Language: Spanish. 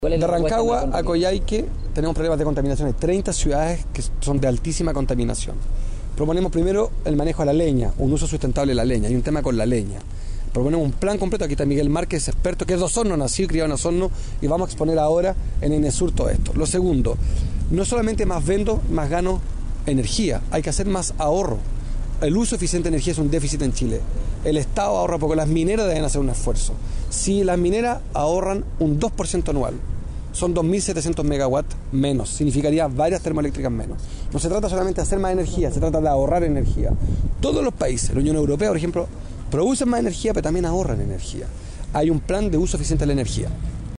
¿Cuál es De la propuesta Rancagua más a concreta? Coyhaique tenemos problemas de contaminación. Hay 30 ciudades que son de altísima contaminación. Proponemos primero el manejo de la leña, un uso sustentable de la leña. Hay un tema con la leña. Proponemos un plan completo. Aquí está Miguel Márquez, experto, que es de Osorno, nacido y criado en Osorno, y vamos a exponer ahora en Enesur todo esto. Lo segundo, no solamente más vendo, más gano energía. Hay que hacer más ahorro. El uso eficiente de energía es un déficit en Chile. El Estado ahorra poco, las mineras deben hacer un esfuerzo. Si las mineras ahorran un 2% anual, son 2.700 megawatts menos, significaría varias termoeléctricas menos. No se trata solamente de hacer más energía, se trata de ahorrar energía. Todos los países, la Unión Europea, por ejemplo, producen más energía, pero también ahorran energía. Hay un plan de uso eficiente de la energía.